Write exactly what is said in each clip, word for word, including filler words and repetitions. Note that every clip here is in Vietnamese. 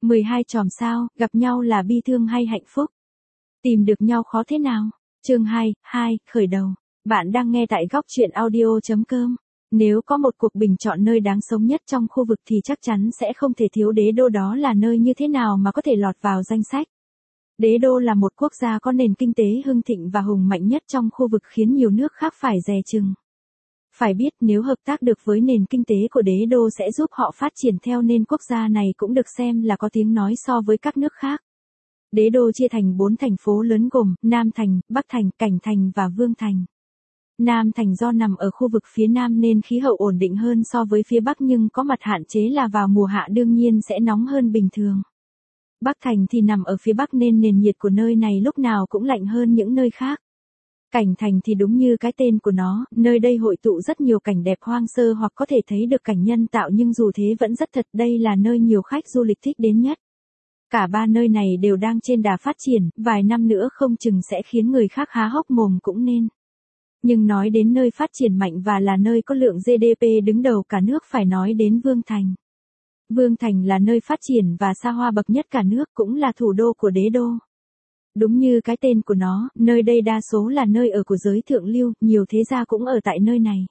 mười hai chòm sao, gặp nhau là bi thương hay hạnh phúc? Tìm được nhau khó thế nào? Chương hai, hai, khởi đầu. Bạn đang nghe tại góc truyện audio chấm com. Nếu có một cuộc bình chọn nơi đáng sống nhất trong khu vực thì chắc chắn sẽ không thể thiếu Đế Đô, đó là nơi như thế nào mà có thể lọt vào danh sách. Đế Đô là một quốc gia có nền kinh tế hưng thịnh và hùng mạnh nhất trong khu vực, khiến nhiều nước khác phải dè chừng. Phải biết nếu hợp tác được với nền kinh tế của Đế Đô sẽ giúp họ phát triển theo, nên quốc gia này cũng được xem là có tiếng nói so với các nước khác. Đế Đô chia thành bốn thành phố lớn gồm Nam Thành, Bắc Thành, Cảnh Thành và Vương Thành. Nam Thành do nằm ở khu vực phía Nam nên khí hậu ổn định hơn so với phía Bắc, nhưng có mặt hạn chế là vào mùa hạ đương nhiên sẽ nóng hơn bình thường. Bắc Thành thì nằm ở phía Bắc nên nền nhiệt của nơi này lúc nào cũng lạnh hơn những nơi khác. Cảnh Thành thì đúng như cái tên của nó, nơi đây hội tụ rất nhiều cảnh đẹp hoang sơ hoặc có thể thấy được cảnh nhân tạo, nhưng dù thế vẫn rất thật, đây là nơi nhiều khách du lịch thích đến nhất. Cả ba nơi này đều đang trên đà phát triển, vài năm nữa không chừng sẽ khiến người khác há hốc mồm cũng nên. Nhưng nói đến nơi phát triển mạnh và là nơi có lượng giê đê pê đứng đầu cả nước phải nói đến Vương Thành. Vương Thành là nơi phát triển và xa hoa bậc nhất cả nước, cũng là thủ đô của Đế Đô. Đúng như cái tên của nó, nơi đây đa số là nơi ở của giới thượng lưu, nhiều thế gia cũng ở tại nơi này.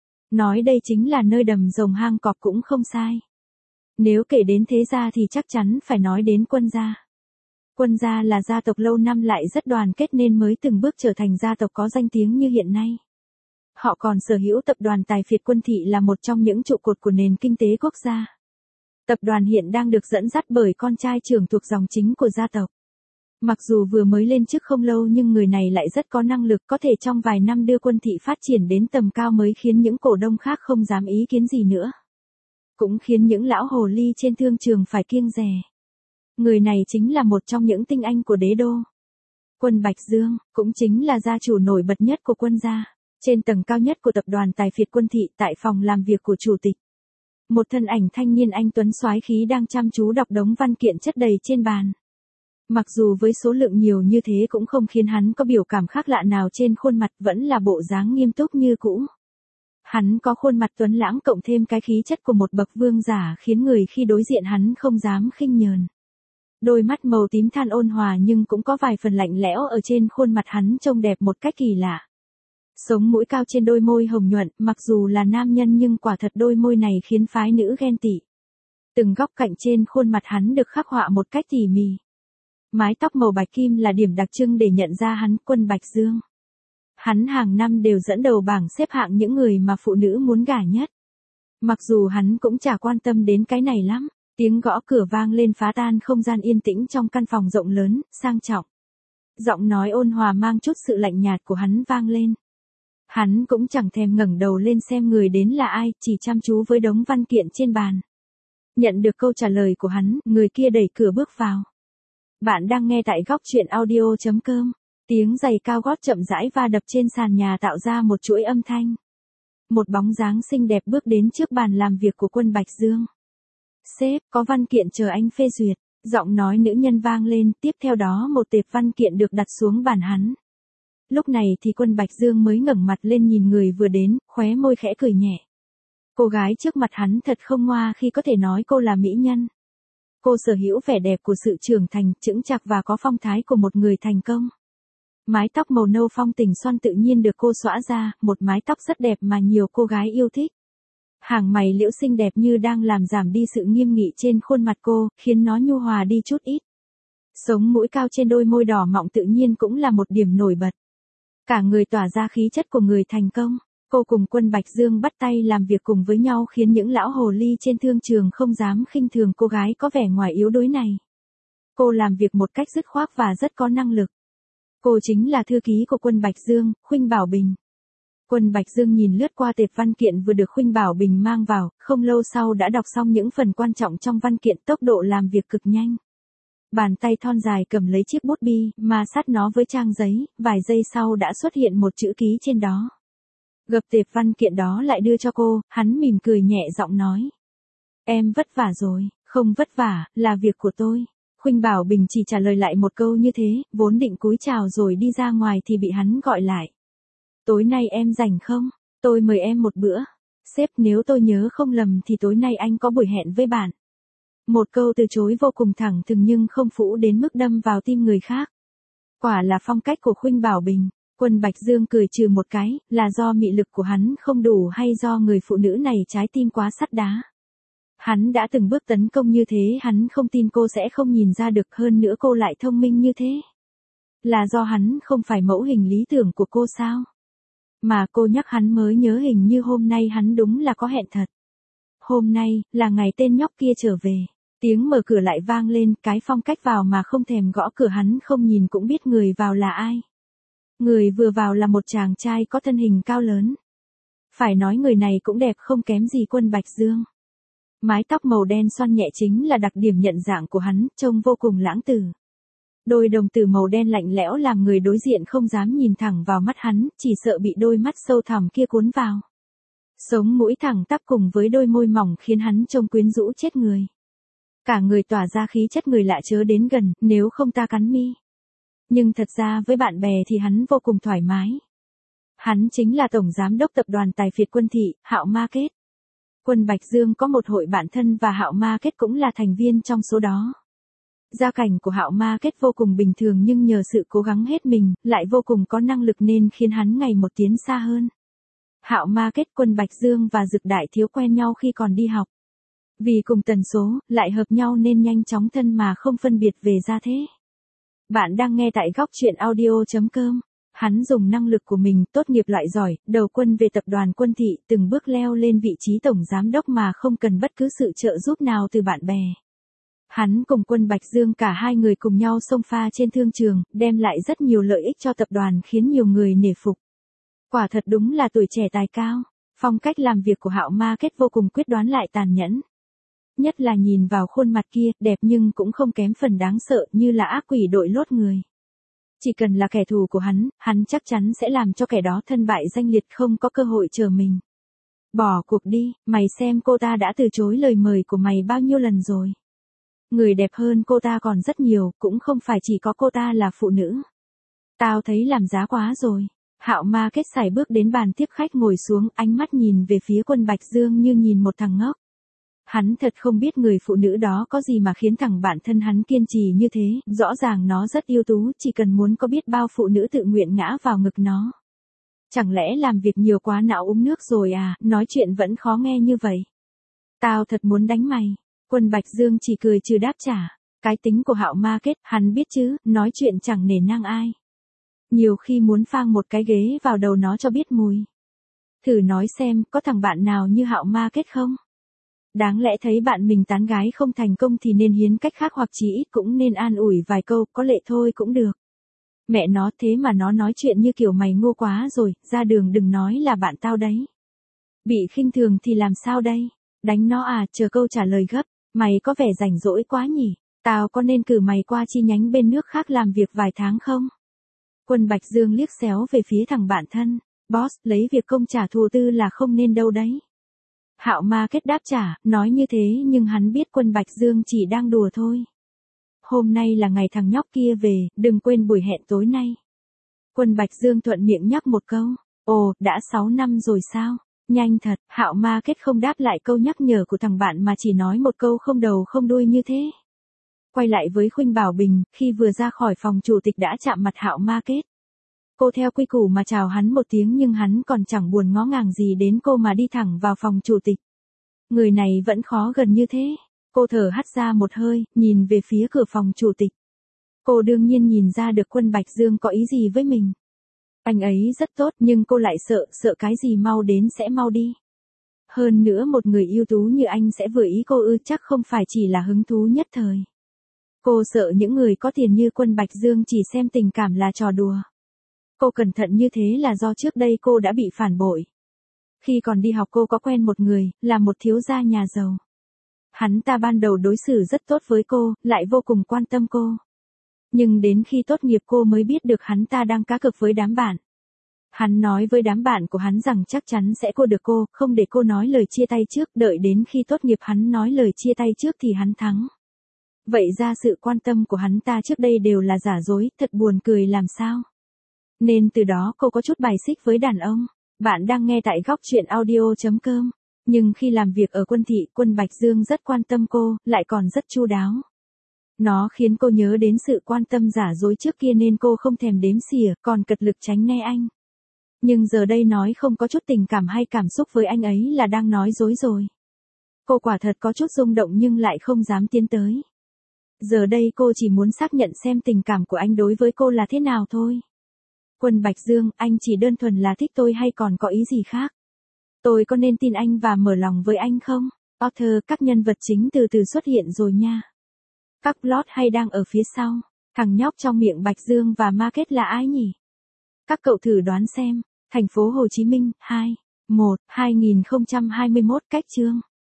Nói đây chính là nơi đầm rồng hang cọp cũng không sai. Nếu kể đến thế gia thì chắc chắn phải nói đến Quân gia. Quân gia là gia tộc lâu năm lại rất đoàn kết nên mới từng bước trở thành gia tộc có danh tiếng như hiện nay. Họ còn sở hữu tập đoàn Tài phiệt Quân thị, là một trong những trụ cột của nền kinh tế quốc gia. Tập đoàn hiện đang được dẫn dắt bởi con trai trưởng thuộc dòng chính của gia tộc. Mặc dù vừa mới lên chức không lâu nhưng người này lại rất có năng lực, có thể trong vài năm đưa Quân thị phát triển đến tầm cao mới khiến những cổ đông khác không dám ý kiến gì nữa. Cũng khiến những lão hồ ly trên thương trường phải kiêng dè. Người này chính là một trong những tinh anh của Đế Đô. Quân Bạch Dương, cũng chính là gia chủ nổi bật nhất của Quân gia. Trên tầng cao nhất của tập đoàn Tài phiệt Quân thị, tại phòng làm việc của chủ tịch, một thân ảnh thanh niên anh tuấn soái khí đang chăm chú đọc đống văn kiện chất đầy trên bàn. Mặc dù với số lượng nhiều như thế cũng không khiến hắn có biểu cảm khác lạ nào trên khuôn mặt, vẫn là bộ dáng nghiêm túc như cũ. Hắn có khuôn mặt tuấn lãng cộng thêm cái khí chất của một bậc vương giả, khiến người khi đối diện hắn không dám khinh nhờn. Đôi mắt màu tím than ôn hòa nhưng cũng có vài phần lạnh lẽo ở trên khuôn mặt, hắn trông đẹp một cách kỳ lạ. Sống mũi cao trên đôi môi hồng nhuận, mặc dù là nam nhân nhưng quả thật đôi môi này khiến phái nữ ghen tị. Từng góc cạnh trên khuôn mặt hắn được khắc họa một cách tỉ mỉ. Mái tóc màu bạch kim là điểm đặc trưng để nhận ra hắn, Quân Bạch Dương. Hắn hàng năm đều dẫn đầu bảng xếp hạng những người mà phụ nữ muốn gả nhất. Mặc dù hắn cũng chả quan tâm đến cái này lắm, tiếng gõ cửa vang lên phá tan không gian yên tĩnh trong căn phòng rộng lớn, sang trọng. Giọng nói ôn hòa mang chút sự lạnh nhạt của hắn vang lên. Hắn cũng chẳng thèm ngẩng đầu lên xem người đến là ai, chỉ chăm chú với đống văn kiện trên bàn. Nhận được câu trả lời của hắn, người kia đẩy cửa bước vào. Bạn đang nghe tại góc truyện audio chấm com. Tiếng giày cao gót chậm rãi va đập trên sàn nhà tạo ra một chuỗi âm thanh. Một bóng dáng xinh đẹp bước đến trước bàn làm việc của Quân Bạch Dương. Sếp, có văn kiện chờ anh phê duyệt. Giọng nói nữ nhân vang lên, tiếp theo đó một tệp văn kiện được đặt xuống bàn hắn. Lúc này thì Quân Bạch Dương mới ngẩng mặt lên nhìn người vừa đến, khóe môi khẽ cười nhẹ. Cô gái trước mặt hắn thật không ngoa khi có thể nói cô là mỹ nhân. Cô sở hữu vẻ đẹp của sự trưởng thành, chững chạc và có phong thái của một người thành công. Mái tóc màu nâu phong tình xoăn tự nhiên được cô xõa ra, một mái tóc rất đẹp mà nhiều cô gái yêu thích. Hàng mày liễu xinh đẹp như đang làm giảm đi sự nghiêm nghị trên khuôn mặt cô, khiến nó nhu hòa đi chút ít. Sống mũi cao trên đôi môi đỏ mọng tự nhiên cũng là một điểm nổi bật. Cả người tỏa ra khí chất của người thành công. Cô cùng Quân Bạch Dương bắt tay làm việc cùng với nhau khiến những lão hồ ly trên thương trường không dám khinh thường cô gái có vẻ ngoài yếu đuối này. Cô làm việc một cách dứt khoát và rất có năng lực. Cô chính là thư ký của Quân Bạch Dương, Khuynh Bảo Bình. Quân Bạch Dương nhìn lướt qua tệp văn kiện vừa được Khuynh Bảo Bình mang vào, không lâu sau đã đọc xong những phần quan trọng trong văn kiện, tốc độ làm việc cực nhanh. Bàn tay thon dài cầm lấy chiếc bút bi, ma sát nó với trang giấy, vài giây sau đã xuất hiện một chữ ký trên đó. Gập tệp văn kiện đó lại đưa cho cô, hắn mỉm cười nhẹ giọng nói. Em vất vả rồi, không vất vả, là việc của tôi. Khuynh Bảo Bình chỉ trả lời lại một câu như thế, vốn định cúi chào rồi đi ra ngoài thì bị hắn gọi lại. Tối nay em rảnh không? Tôi mời em một bữa. Sếp, nếu tôi nhớ không lầm thì tối nay anh có buổi hẹn với bạn. Một câu từ chối vô cùng thẳng thừng nhưng không phũ đến mức đâm vào tim người khác. Quả là phong cách của Khuynh Bảo Bình. Quân Bạch Dương cười trừ một cái, là do mị lực của hắn không đủ hay do người phụ nữ này trái tim quá sắt đá. Hắn đã từng bước tấn công như thế, hắn không tin cô sẽ không nhìn ra được, hơn nữa cô lại thông minh như thế. Là do hắn không phải mẫu hình lý tưởng của cô sao? Mà cô nhắc hắn mới nhớ hình như hôm nay hắn đúng là có hẹn thật. Hôm nay, là ngày tên nhóc kia trở về. Tiếng mở cửa lại vang lên, cái phong cách vào mà không thèm gõ cửa, hắn không nhìn cũng biết người vào là ai. Người vừa vào là một chàng trai có thân hình cao lớn. Phải nói người này cũng đẹp không kém gì Quân Bạch Dương. Mái tóc màu đen xoăn nhẹ chính là đặc điểm nhận dạng của hắn, trông vô cùng lãng tử. Đôi đồng tử màu đen lạnh lẽo làm người đối diện không dám nhìn thẳng vào mắt hắn, chỉ sợ bị đôi mắt sâu thẳm kia cuốn vào. Sống mũi thẳng tắp cùng với đôi môi mỏng khiến hắn trông quyến rũ chết người. Cả người tỏa ra khí chất người lạ chớ đến gần, nếu không ta cắn mi. Nhưng thật ra với bạn bè thì hắn vô cùng thoải mái. Hắn chính là tổng giám đốc tập đoàn Tài Phiệt Quân Thị, Hạo Market. Quân Bạch Dương có một hội bạn thân và Hạo Market cũng là thành viên trong số đó. Gia cảnh của Hạo Market vô cùng bình thường nhưng nhờ sự cố gắng hết mình, lại vô cùng có năng lực nên khiến hắn ngày một tiến xa hơn. Hạo Market, Quân Bạch Dương và Dực Đại Thiếu quen nhau khi còn đi học. Vì cùng tần số, lại hợp nhau nên nhanh chóng thân mà không phân biệt về gia thế. Bạn đang nghe tại góc truyện audio chấm com. Hắn dùng năng lực của mình, tốt nghiệp loại giỏi, đầu quân về tập đoàn Quân Thị, từng bước leo lên vị trí tổng giám đốc mà không cần bất cứ sự trợ giúp nào từ bạn bè. Hắn cùng Quân Bạch Dương cả hai người cùng nhau xông pha trên thương trường, đem lại rất nhiều lợi ích cho tập đoàn khiến nhiều người nể phục. Quả thật đúng là tuổi trẻ tài cao. Phong cách làm việc của Hạo Market vô cùng quyết đoán lại tàn nhẫn. Nhất là nhìn vào khuôn mặt kia, đẹp nhưng cũng không kém phần đáng sợ, như là ác quỷ đội lốt người. Chỉ cần là kẻ thù của hắn, hắn chắc chắn sẽ làm cho kẻ đó thân bại danh liệt, không có cơ hội chờ mình. Bỏ cuộc đi, mày xem cô ta đã từ chối lời mời của mày bao nhiêu lần rồi. Người đẹp hơn cô ta còn rất nhiều, cũng không phải chỉ có cô ta là phụ nữ. Tao thấy làm giá quá rồi. Hạo Market sải bước đến bàn tiếp khách ngồi xuống, ánh mắt nhìn về phía Quân Bạch Dương như nhìn một thằng ngốc. Hắn thật không biết người phụ nữ đó có gì mà khiến thằng bạn thân hắn kiên trì như thế, rõ ràng nó rất ưu tú, chỉ cần muốn có biết bao phụ nữ tự nguyện ngã vào ngực nó. Chẳng lẽ làm việc nhiều quá não uống nước rồi à, nói chuyện vẫn khó nghe như vậy. Tao thật muốn đánh mày. Quân Bạch Dương chỉ cười trừ đáp trả. Cái tính của Hạo Market, hắn biết chứ, nói chuyện chẳng nể nang ai. Nhiều khi muốn phang một cái ghế vào đầu nó cho biết mùi. Thử nói xem, có thằng bạn nào như Hạo Market không? Đáng lẽ thấy bạn mình tán gái không thành công thì nên hiến cách khác hoặc chỉ ít cũng nên an ủi vài câu, có lệ thôi cũng được. Mẹ nó thế mà nó nói chuyện như kiểu mày ngô quá rồi, ra đường đừng nói là bạn tao đấy. Bị khinh thường thì làm sao đây? Đánh nó à, chờ câu trả lời gấp. Mày có vẻ rảnh rỗi quá nhỉ? Tao có nên cử mày qua chi nhánh bên nước khác làm việc vài tháng không? Quân Bạch Dương liếc xéo về phía thằng bạn thân. Boss, lấy việc công trả thù tư là không nên đâu đấy. Hạo Market đáp trả, nói như thế nhưng hắn biết Quân Bạch Dương chỉ đang đùa thôi. Hôm nay là ngày thằng nhóc kia về, đừng quên buổi hẹn tối nay. Quân Bạch Dương thuận miệng nhắc một câu. Ồ, đã sáu năm rồi sao? Nhanh thật, Hạo Market không đáp lại câu nhắc nhở của thằng bạn mà chỉ nói một câu không đầu không đuôi như thế. Quay lại với Khuynh Bảo Bình, khi vừa ra khỏi phòng chủ tịch đã chạm mặt Hạo Market. Cô theo quy củ mà chào hắn một tiếng nhưng hắn còn chẳng buồn ngó ngàng gì đến cô mà đi thẳng vào phòng chủ tịch. Người này vẫn khó gần như thế. Cô thở hắt ra một hơi, nhìn về phía cửa phòng chủ tịch. Cô đương nhiên nhìn ra được Quân Bạch Dương có ý gì với mình. Anh ấy rất tốt nhưng cô lại sợ, sợ cái gì mau đến sẽ mau đi. Hơn nữa một người ưu tú như anh sẽ vừa ý cô ư, chắc không phải chỉ là hứng thú nhất thời. Cô sợ những người có tiền như Quân Bạch Dương chỉ xem tình cảm là trò đùa. Cô cẩn thận như thế là do trước đây cô đã bị phản bội. Khi còn đi học cô có quen một người, là một thiếu gia nhà giàu. Hắn ta ban đầu đối xử rất tốt với cô, lại vô cùng quan tâm cô. Nhưng đến khi tốt nghiệp cô mới biết được hắn ta đang cá cược với đám bạn. Hắn nói với đám bạn của hắn rằng chắc chắn sẽ cô được cô, không để cô nói lời chia tay trước, đợi đến khi tốt nghiệp hắn nói lời chia tay trước thì hắn thắng. Vậy ra sự quan tâm của hắn ta trước đây đều là giả dối, thật buồn cười làm sao. Nên từ đó cô có chút bài xích với đàn ông. Bạn đang nghe tại góc truyện audio chấm com. Nhưng khi làm việc ở Quân thị, Quân Bạch Dương rất quan tâm cô, lại còn rất chu đáo. Nó khiến cô nhớ đến sự quan tâm giả dối trước kia nên cô không thèm đếm xỉa, còn cật lực tránh né anh. Nhưng giờ đây nói không có chút tình cảm hay cảm xúc với anh ấy là đang nói dối rồi. Cô quả thật có chút rung động nhưng lại không dám tiến tới. Giờ đây cô chỉ muốn xác nhận xem tình cảm của anh đối với cô là thế nào thôi. Quân Bạch Dương, anh chỉ đơn thuần là thích tôi hay còn có ý gì khác? Tôi có nên tin anh và mở lòng với anh không? Author, các nhân vật chính từ từ xuất hiện rồi nha. Các plot hay đang ở phía sau. Thằng nhóc trong miệng Bạch Dương và Market là ai nhỉ? Các cậu thử đoán xem. Thành phố Hồ Chí Minh, hai, một, hai nghìn không trăm hai mươi mốt cách chương.